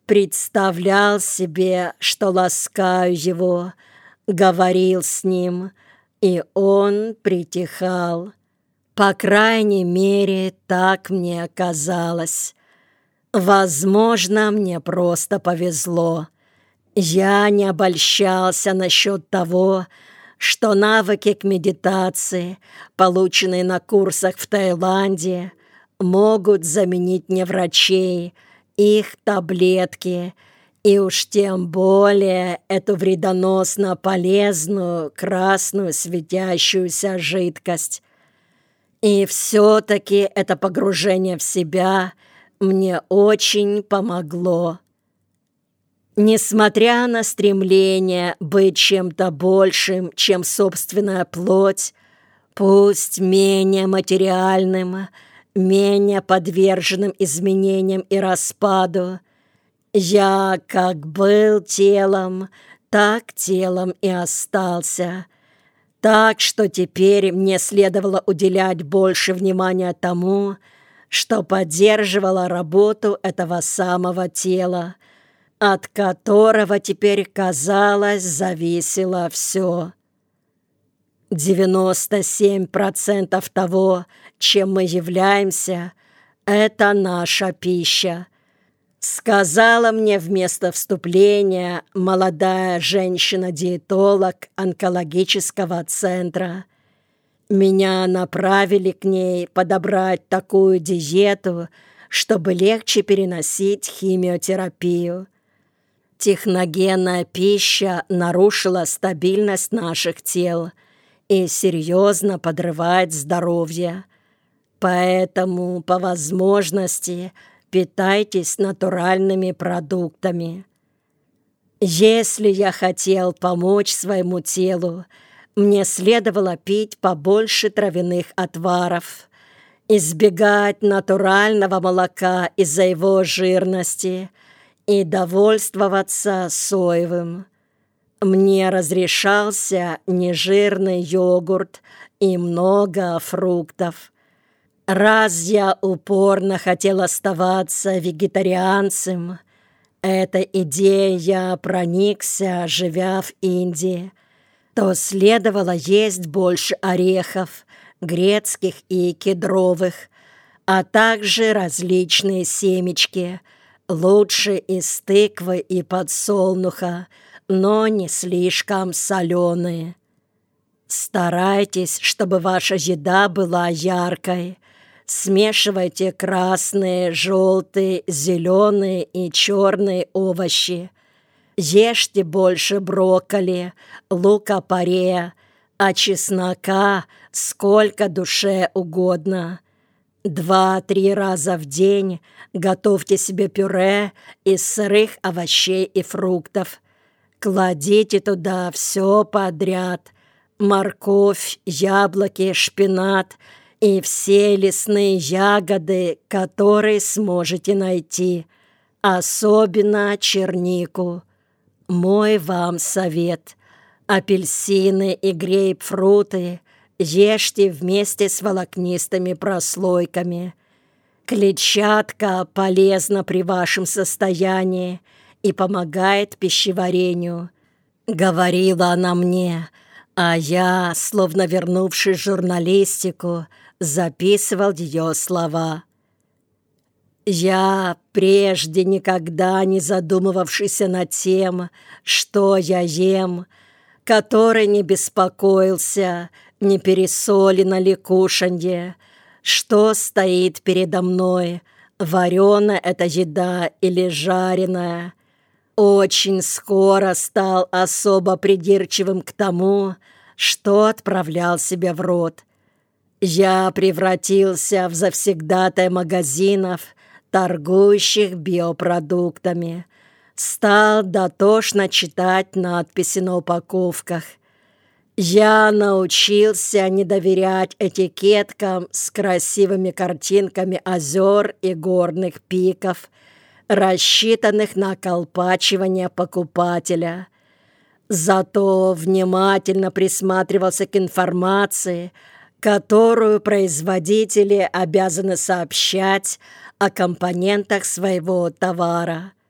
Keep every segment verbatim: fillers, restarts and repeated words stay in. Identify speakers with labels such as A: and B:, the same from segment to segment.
A: Представлял себе, что ласкаю его, говорил с ним, и он притихал. По крайней мере, так мне казалось. Возможно, мне просто повезло. Я не обольщался насчет того, что навыки к медитации, полученные на курсах в Таиланде, могут заменить мне врачей, их таблетки и уж тем более эту вредоносно полезную красную светящуюся жидкость. И все-таки это погружение в себя мне очень помогло. Несмотря на стремление быть чем-то большим, чем собственная плоть, пусть менее материальным, менее подверженным изменениям и распаду, я как был телом, так телом и остался. Так что теперь мне следовало уделять больше внимания тому, что поддерживало работу этого самого тела, от которого теперь, казалось, зависело все. девяносто семь процентов того, чем мы являемся, это наша пища, сказала мне вместо вступления молодая женщина-диетолог онкологического центра. Меня направили к ней подобрать такую диету, чтобы легче переносить химиотерапию. Техногенная пища нарушила стабильность наших тел и серьезно подрывает здоровье. Поэтому, по возможности, питайтесь натуральными продуктами. Если я хотел помочь своему телу, мне следовало пить побольше травяных отваров, избегать натурального молока из-за его жирности и довольствоваться соевым. Мне разрешался нежирный йогурт и много фруктов. Раз я упорно хотел оставаться вегетарианцем, этой идеей я проникся, живя в Индии, то следовало есть больше орехов, грецких и кедровых, а также различные семечки, лучше из тыквы и подсолнуха, но не слишком соленые. Старайтесь, чтобы ваша еда была яркой. Смешивайте красные, желтые, зеленые и черные овощи. Ешьте больше брокколи, лука-порея, а чеснока сколько душе угодно. Два-три раза в день готовьте себе пюре из сырых овощей и фруктов. Кладите туда все подряд: морковь, яблоки, шпинат и все лесные ягоды, которые сможете найти, особенно чернику. Мой вам совет: апельсины и грейпфруты ешьте вместе с волокнистыми прослойками. Клетчатка полезна при вашем состоянии и помогает пищеварению, говорила она мне, а я, словно вернувшись в журналистику, записывал ее слова. Я, прежде никогда не задумывавшийся над тем, что я ем, который не беспокоился, не пересолено ли кушанье, что стоит передо мной, вареная эта еда или жареная, очень скоро стал особо придирчивым к тому, что отправлял себе в рот. Я превратился в завсегдатая магазинов, торгующих биопродуктами, стал дотошно читать надписи на упаковках. Я научился не доверять этикеткам с красивыми картинками озер и горных пиков, рассчитанных на околпачивание покупателя. Зато внимательно присматривался к информации, которую производители обязаны сообщать о компонентах своего товара.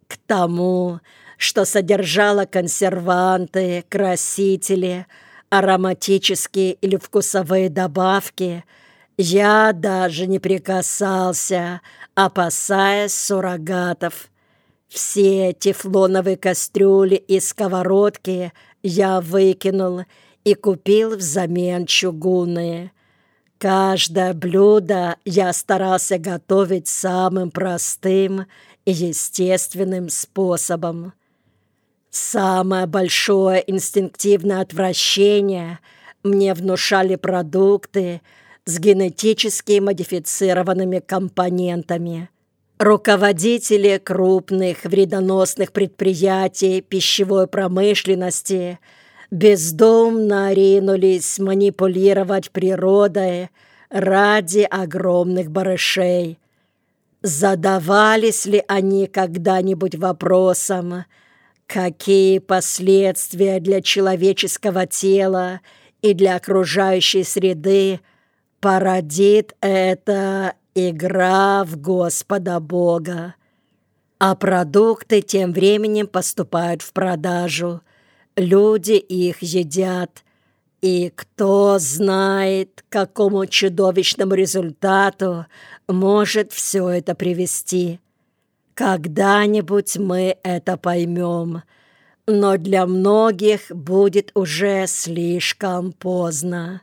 A: к тому, что содержало консерванты, красители, ароматические или вкусовые добавки, я даже не прикасался, опасаясь суррогатов. Все тефлоновые кастрюли и сковородки я выкинул и купил взамен чугунные. Каждое блюдо я старался готовить самым простым и естественным способом. Самое большое инстинктивное отвращение мне внушали продукты с генетически модифицированными компонентами. Руководители крупных вредоносных предприятий пищевой промышленности бездумно ринулись манипулировать природой ради огромных барышей. Задавались ли они когда-нибудь вопросом, какие последствия для человеческого тела и для окружающей среды породит эта игра в Господа Бога? А продукты тем временем поступают в продажу. Люди их едят, и кто знает, к какому чудовищному результату может все это привести. Когда-нибудь мы это поймем, но для многих будет уже слишком поздно.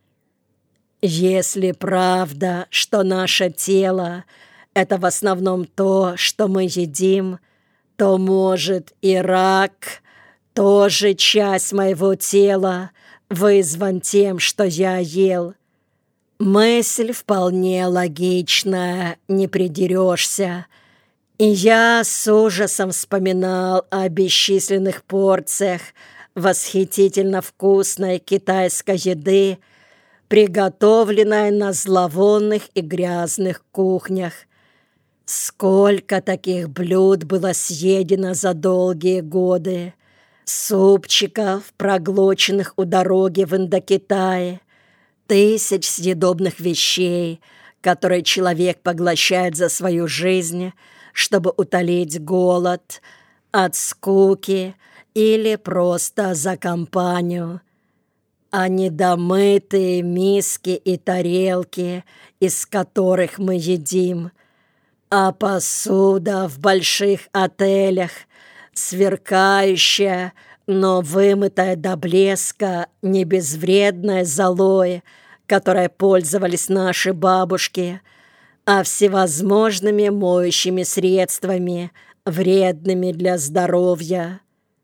A: Если правда, что наше тело — это в основном то, что мы едим, то, может, и рак — тоже часть моего тела, вызван тем, что я ел. Мысль вполне логичная, не придерешься. И я с ужасом вспоминал о бесчисленных порциях восхитительно вкусной китайской еды, приготовленной на зловонных и грязных кухнях. Сколько таких блюд было съедено за долгие годы! Супчиков, проглоченных у дороги в Индокитае, тысяч съедобных вещей, которые человек поглощает за свою жизнь, чтобы утолить голод от скуки или просто за компанию. А недомытые миски и тарелки, из которых мы едим, а посуда в больших отелях, сверкающая, но вымытая до блеска, не безвредная золой, которой пользовались наши бабушки, а всевозможными моющими средствами, вредными для здоровья.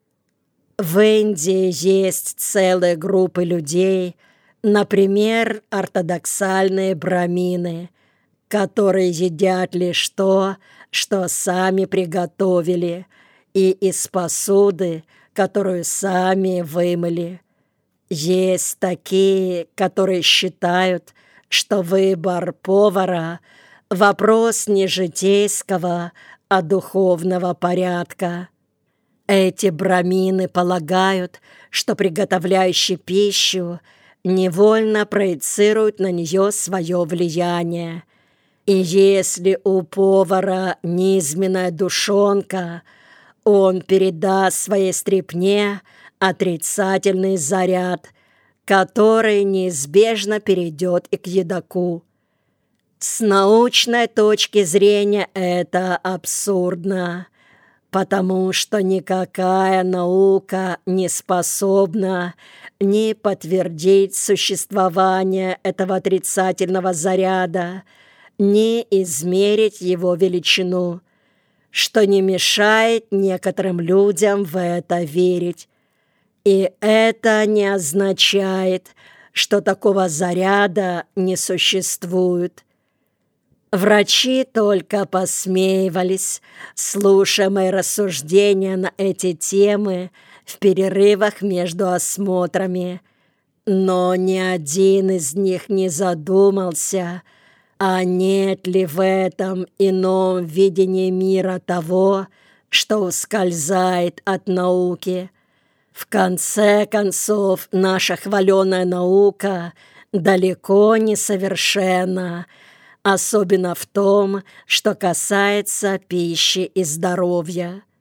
A: В Индии есть целые группы людей, например, ортодоксальные брамины, которые едят лишь то, что сами приготовили, и из посуды, которую сами вымыли. Есть такие, которые считают, что выбор повара – вопрос не житейского, а духовного порядка. Эти брамины полагают, что приготовляющий пищу невольно проецирует на нее свое влияние. И если у повара низменная душонка – он передаст своей стряпне отрицательный заряд, который неизбежно перейдет и к едоку. С научной точки зрения это абсурдно, потому что никакая наука не способна ни подтвердить существование этого отрицательного заряда, ни измерить его величину, что не мешает некоторым людям в это верить. И это не означает, что такого заряда не существует. Врачи только посмеивались, слушая мои рассуждения на эти темы в перерывах между осмотрами, но ни один из них не задумался, а нет ли в этом ином видении мира того, что ускользает от науки. В конце концов, наша хваленая наука далеко не совершенна, особенно в том, что касается пищи и здоровья.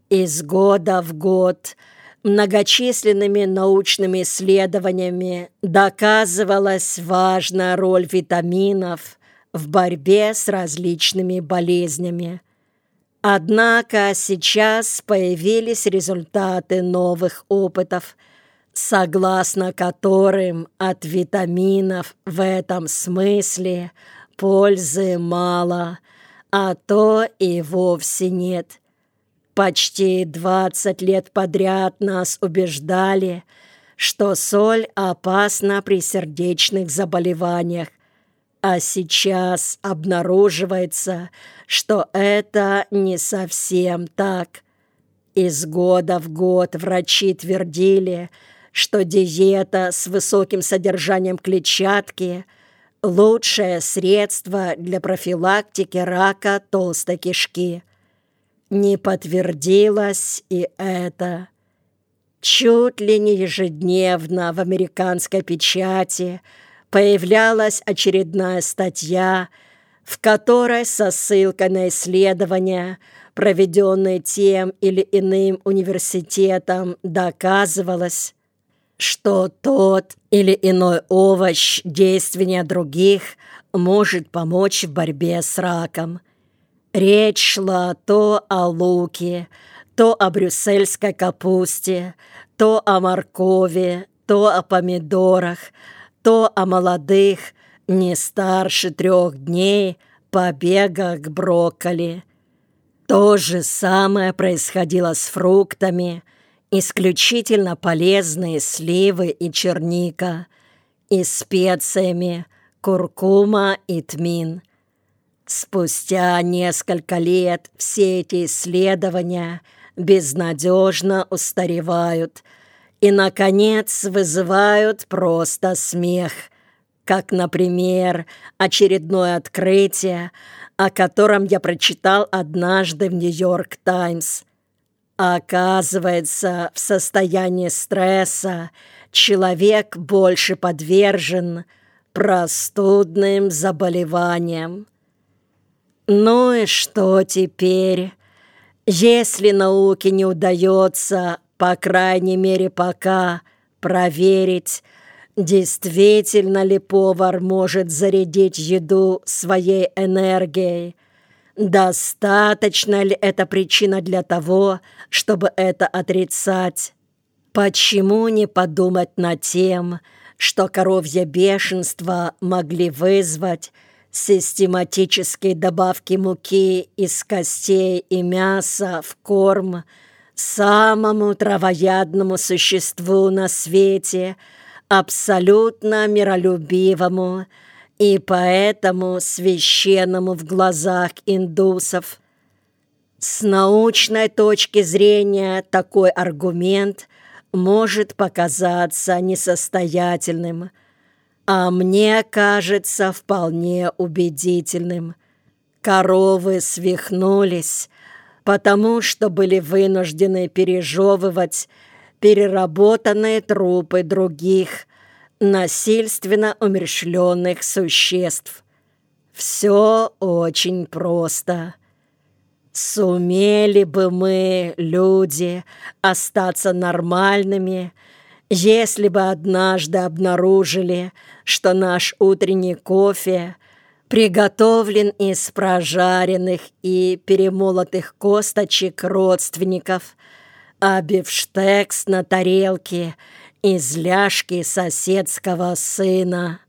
A: Из года в год многочисленными научными исследованиями доказывалась важная роль витаминов в борьбе с различными болезнями. Однако сейчас появились результаты новых опытов, согласно которым от витаминов в этом смысле пользы мало, а то и вовсе нет. Почти двадцать лет подряд нас убеждали, что соль опасна при сердечных заболеваниях, а сейчас обнаруживается, что это не совсем так. Из года в год врачи твердили, что диета с высоким содержанием клетчатки – лучшее средство для профилактики рака толстой кишки. Не подтвердилось и это. Чуть ли не ежедневно в американской печати появлялась очередная статья, в которой со ссылкой на исследования, проведенные тем или иным университетом, доказывалось, что тот или иной овощ действеннее других может помочь в борьбе с раком. Речь шла то о луке, то о брюссельской капусте, то о моркови, то о помидорах, то о молодых, не старше трех дней, побегах к брокколи. То же самое происходило с фруктами, исключительно полезные сливы и черника, и специями куркума и тмин. Спустя несколько лет все эти исследования безнадежно устаревают и, наконец, вызывают просто смех, как, например, очередное открытие, о котором я прочитал однажды в «Нью-Йорк Таймс». Оказывается, в состоянии стресса человек больше подвержен простудным заболеваниям. Ну и что теперь? Если науке не удается, по крайней мере пока, проверить, действительно ли повар может зарядить еду своей энергией, достаточно ли это причина для того, чтобы это отрицать? Почему не подумать над тем, что коровье бешенство могли вызвать систематические добавки муки из костей и мяса в корм самому травоядному существу на свете, абсолютно миролюбивому и поэтому священному в глазах индусов? С научной точки зрения такой аргумент может показаться несостоятельным, а мне кажется вполне убедительным. Коровы свихнулись, потому что были вынуждены пережевывать переработанные трупы других, насильственно умерщвленных существ. Все очень просто. Сумели бы мы, люди, остаться нормальными, если бы однажды обнаружили, что наш утренний кофе приготовлен из прожаренных и перемолотых косточек родственников, а бифштекс на тарелке из ляжки соседского сына.